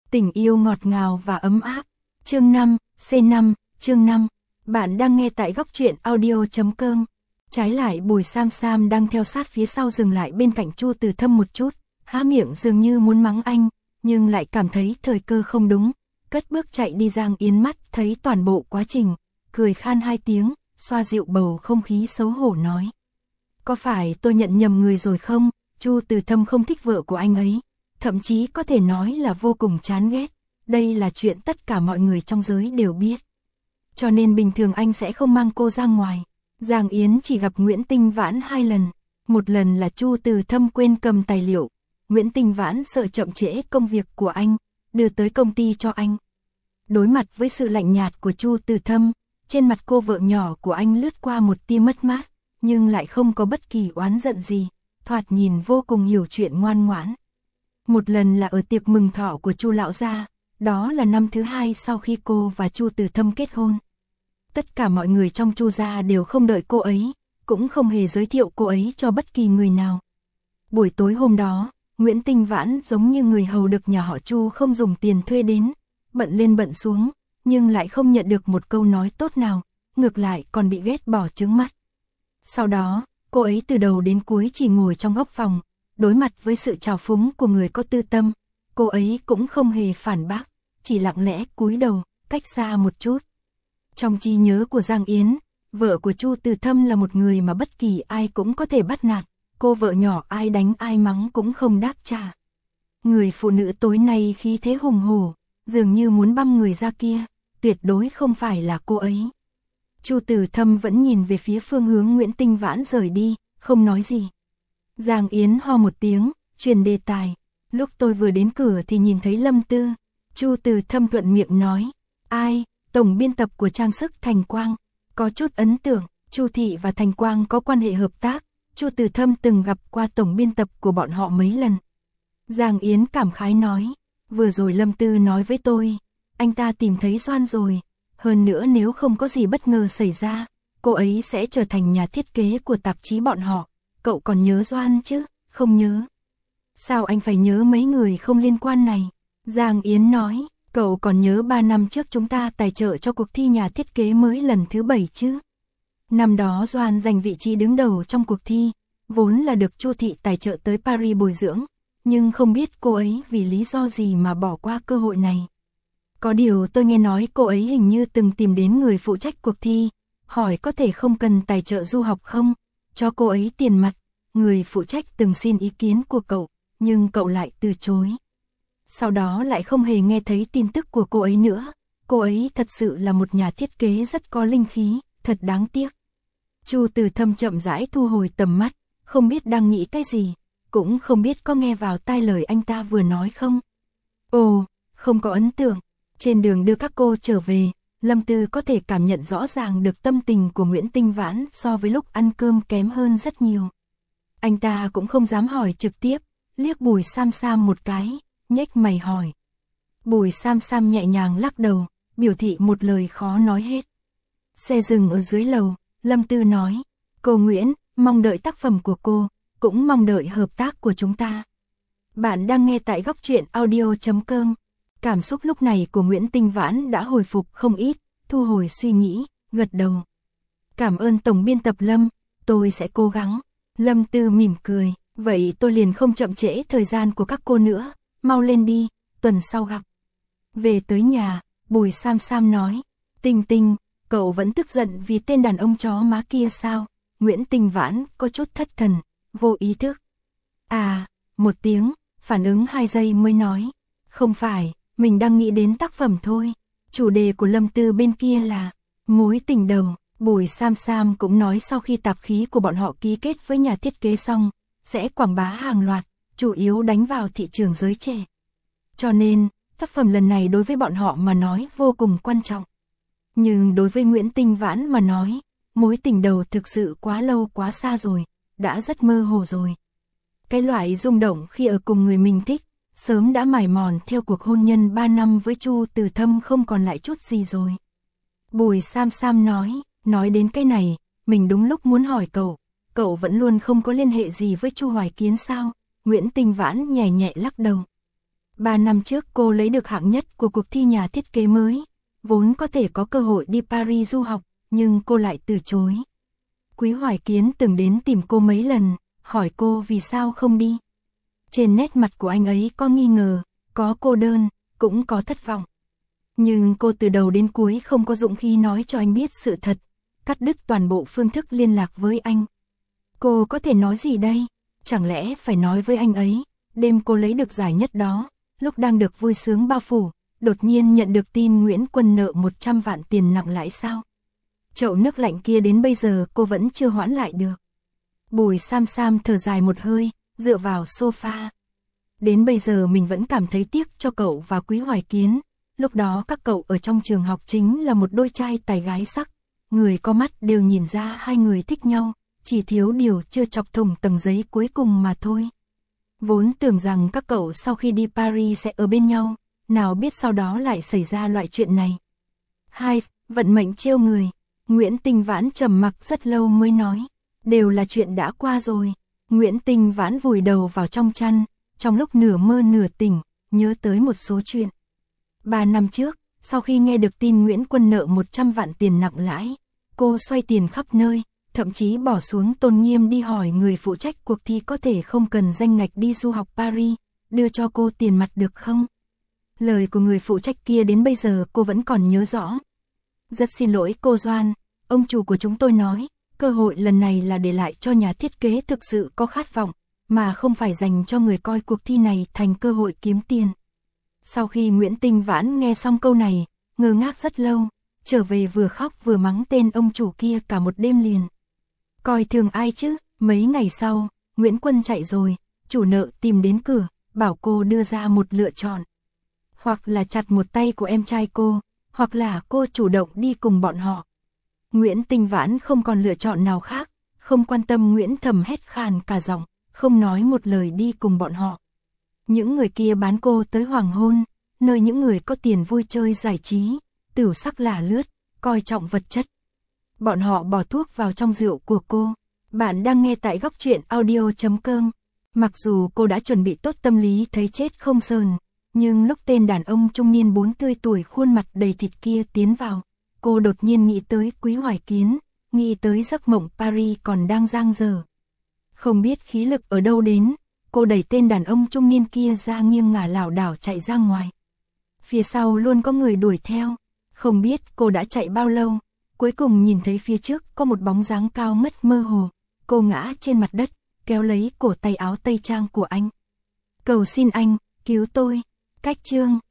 Tình yêu ngọt ngào và ấm áp. Chương 5, C5, chương 5. Bạn đang nghe tại góc truyện audio.com. Trái lại Bùi Sam Sam đang theo sát phía sau dừng lại bên cạnh Chu Từ Thâm một chút, há miệng dường như muốn mắng anh, nhưng lại cảm thấy thời cơ không đúng, cất bước chạy đi. Giang Yến mắt thấy toàn bộ quá trình, cười khan hai tiếng, xoa dịu bầu không khí xấu hổ nói. Có phải tôi nhận nhầm người rồi không? Chu Từ Thâm không thích vợ của anh ấy, thậm chí có thể nói là vô cùng chán ghét. Đây là chuyện tất cả mọi người trong giới đều biết. Cho nên bình thường anh sẽ không mang cô ra ngoài. Giang Yến chỉ gặp Nguyễn Tinh Vãn 2 lần. Một lần là Chu Từ Thâm quên cầm tài liệu. Nguyễn Tinh Vãn sợ chậm trễ công việc của anh, đưa tới công ty cho anh. Đối mặt với sự lạnh nhạt của Chu Từ Thâm, trên mặt cô vợ nhỏ của anh lướt qua một tia mất mát, nhưng lại không có bất kỳ oán giận gì, thoạt nhìn vô cùng hiểu chuyện ngoan ngoãn. Một lần là ở tiệc mừng thọ của Chu lão gia, đó là năm thứ 2 sau khi cô và Chu Từ Thâm kết hôn. Tất cả mọi người trong Chu gia đều không đợi cô ấy, cũng không hề giới thiệu cô ấy cho bất kỳ người nào. Buổi tối hôm đó, Nguyễn Tinh Vãn giống như người hầu được nhà họ Chu không dùng tiền thuê đến, bận lên bận xuống, nhưng lại không nhận được một câu nói tốt nào, ngược lại còn bị ghét bỏ trướng mắt. Sau đó, cô ấy từ đầu đến cuối chỉ ngồi trong góc phòng, đối mặt với sự trào phúng của người có tư tâm, cô ấy cũng không hề phản bác, chỉ lặng lẽ cúi đầu, cách xa một chút. Trong trí nhớ của Giang Yến, vợ của Chu Từ Thâm là một người mà bất kỳ ai cũng có thể bắt nạt, cô vợ nhỏ ai đánh ai mắng cũng không đáp trả. Người phụ nữ tối nay khí thế hùng hổ, dường như muốn băm người ra kia, tuyệt đối không phải là cô ấy. Chu Từ Thâm vẫn nhìn về phía phương hướng Nguyễn Tinh Vãn rời đi, không nói gì. Giang Yến ho một tiếng, truyền đề tài. Lúc tôi vừa đến cửa thì nhìn thấy Lâm Tư. Chu Từ Thâm thuận miệng nói. Ai? Tổng biên tập của trang sức Thành Quang. Có chút ấn tượng, Chu Thị và Thành Quang có quan hệ hợp tác. Chu Từ Thâm từng gặp qua tổng biên tập của bọn họ mấy lần. Giang Yến cảm khái nói. Vừa rồi Lâm Tư nói với tôi, anh ta tìm thấy Doan rồi. Hơn nữa nếu không có gì bất ngờ xảy ra, cô ấy sẽ trở thành nhà thiết kế của tạp chí bọn họ. Cậu còn nhớ Doan chứ? Không nhớ. Sao anh phải nhớ mấy người không liên quan này? Giang Yến nói, cậu còn nhớ 3 năm trước chúng ta tài trợ cho cuộc thi nhà thiết kế mới lần thứ 7 chứ? Năm đó Doan giành vị trí đứng đầu trong cuộc thi, vốn là được Chu Thị tài trợ tới Paris bồi dưỡng, nhưng không biết cô ấy vì lý do gì mà bỏ qua cơ hội này. Có điều tôi nghe nói cô ấy hình như từng tìm đến người phụ trách cuộc thi, hỏi có thể không cần tài trợ du học không, cho cô ấy tiền mặt. Người phụ trách từng xin ý kiến của cậu, nhưng cậu lại từ chối. Sau đó lại không hề nghe thấy tin tức của cô ấy nữa. Cô ấy thật sự là một nhà thiết kế rất có linh khí, thật đáng tiếc. Chu Từ Thâm chậm rãi thu hồi tầm mắt, không biết đang nghĩ cái gì, cũng không biết có nghe vào tai lời anh ta vừa nói không. Ồ, không có ấn tượng. Trên đường đưa các cô trở về, Lâm Tư có thể cảm nhận rõ ràng được tâm tình của Nguyễn Tinh Vãn so với lúc ăn cơm kém hơn rất nhiều. Anh ta cũng không dám hỏi trực tiếp, liếc Bùi Sam Sam một cái, nhếch mày hỏi. Bùi Sam Sam nhẹ nhàng lắc đầu, biểu thị một lời khó nói hết. Xe dừng ở dưới lầu, Lâm Tư nói, cô Nguyễn, mong đợi tác phẩm của cô, cũng mong đợi hợp tác của chúng ta. Bạn đang nghe tại góc truyện audio.com. Cảm xúc lúc này của Nguyễn Tinh Vãn đã hồi phục không ít, thu hồi suy nghĩ, gật đầu. Cảm ơn tổng biên tập Lâm, tôi sẽ cố gắng. Lâm Tư mỉm cười, vậy tôi liền không chậm trễ thời gian của các cô nữa, mau lên đi, tuần sau gặp. Về tới nhà, Bùi Sam Sam nói, Tinh Tinh, cậu vẫn tức giận vì tên đàn ông chó má kia sao? Nguyễn Tinh Vãn có chút thất thần, vô ý thức. À, một tiếng, phản ứng 2 giây mới nói, không phải, mình đang nghĩ đến tác phẩm thôi. Chủ đề của Lâm Tư bên kia là mối tình đầu. Bùi Sam Sam cũng nói sau khi tạp khí của bọn họ ký kết với nhà thiết kế xong, sẽ quảng bá hàng loạt, chủ yếu đánh vào thị trường giới trẻ. Cho nên, tác phẩm lần này đối với bọn họ mà nói vô cùng quan trọng. Nhưng đối với Nguyễn Tinh Vãn mà nói, mối tình đầu thực sự quá lâu quá xa rồi, đã rất mơ hồ rồi. Cái loại rung động khi ở cùng người mình thích, sớm đã mải mòn theo cuộc hôn nhân 3 năm với Chu Từ Thâm không còn lại chút gì rồi. Bùi Sam Sam nói đến cái này, mình đúng lúc muốn hỏi cậu vẫn luôn không có liên hệ gì với Chu Hoài Kiến sao? Nguyễn Tinh Vãn nhẹ nhẹ lắc đầu. 3 năm trước cô lấy được hạng nhất của cuộc thi nhà thiết kế mới, vốn có thể có cơ hội đi Paris du học, nhưng cô lại từ chối. Quý Hoài Kiến từng đến tìm cô mấy lần, hỏi cô vì sao không đi. Trên nét mặt của anh ấy có nghi ngờ, có cô đơn, cũng có thất vọng. Nhưng cô từ đầu đến cuối không có dũng khí nói cho anh biết sự thật, cắt đứt toàn bộ phương thức liên lạc với anh. Cô có thể nói gì đây? Chẳng lẽ phải nói với anh ấy, đêm cô lấy được giải nhất đó, lúc đang được vui sướng bao phủ, đột nhiên nhận được tin Nguyễn Quân nợ 100 vạn tiền nặng lãi sao? Chậu nước lạnh kia đến bây giờ cô vẫn chưa hoãn lại được. Bùi Sam Sam thở dài một hơi, dựa vào sofa. Đến bây giờ mình vẫn cảm thấy tiếc cho cậu và Quý Hoài Kiến. Lúc đó các cậu ở trong trường học chính là một đôi trai tài gái sắc. Người có mắt đều nhìn ra hai người thích nhau, chỉ thiếu điều chưa chọc thủng tầng giấy cuối cùng mà thôi. Vốn tưởng rằng các cậu sau khi đi Paris sẽ ở bên nhau, nào biết sau đó lại xảy ra loại chuyện này. Hai, vận mệnh trêu người. Nguyễn Tinh Vãn trầm mặc rất lâu mới nói, đều là chuyện đã qua rồi. Nguyễn Tinh Vãn vùi đầu vào trong chăn, trong lúc nửa mơ nửa tỉnh, nhớ tới một số chuyện. 3 năm trước, sau khi nghe được tin Nguyễn Quân nợ 100 vạn tiền nặng lãi, cô xoay tiền khắp nơi, thậm chí bỏ xuống tôn nghiêm đi hỏi người phụ trách cuộc thi có thể không cần danh ngạch đi du học Paris, đưa cho cô tiền mặt được không? Lời của người phụ trách kia đến bây giờ cô vẫn còn nhớ rõ. Rất xin lỗi cô Doan, ông chủ của chúng tôi nói, cơ hội lần này là để lại cho nhà thiết kế thực sự có khát vọng, mà không phải dành cho người coi cuộc thi này thành cơ hội kiếm tiền. Sau khi Nguyễn Tinh Vãn nghe xong câu này, ngơ ngác rất lâu, trở về vừa khóc vừa mắng tên ông chủ kia cả một đêm liền. Coi thường ai chứ, mấy ngày sau, Nguyễn Quân chạy rồi, chủ nợ tìm đến cửa, bảo cô đưa ra một lựa chọn. Hoặc là chặt một tay của em trai cô, hoặc là cô chủ động đi cùng bọn họ. Nguyễn Tinh Vãn không còn lựa chọn nào khác, không quan tâm Nguyễn Thầm hét khàn cả giọng, không nói một lời đi cùng bọn họ. Những người kia bán cô tới hoàng hôn, nơi những người có tiền vui chơi giải trí, tửu sắc là lướt, coi trọng vật chất. Bọn họ bỏ thuốc vào trong rượu của cô. Bạn đang nghe tại góc truyện audio.com. Mặc dù cô đã chuẩn bị tốt tâm lý thấy chết không sờn, nhưng lúc tên đàn ông trung niên 40 tuổi khuôn mặt đầy thịt kia tiến vào, cô đột nhiên nghĩ tới Quý Hoài Kiến, nghĩ tới giấc mộng Paris còn đang dang dở. Không biết khí lực ở đâu đến, cô đẩy tên đàn ông trung niên kia ra nghiêng ngả lảo đảo chạy ra ngoài. Phía sau luôn có người đuổi theo, không biết cô đã chạy bao lâu, cuối cùng nhìn thấy phía trước có một bóng dáng cao ngất mơ hồ, cô ngã trên mặt đất, kéo lấy cổ tay áo tây trang của anh. Cầu xin anh, cứu tôi. Cách chương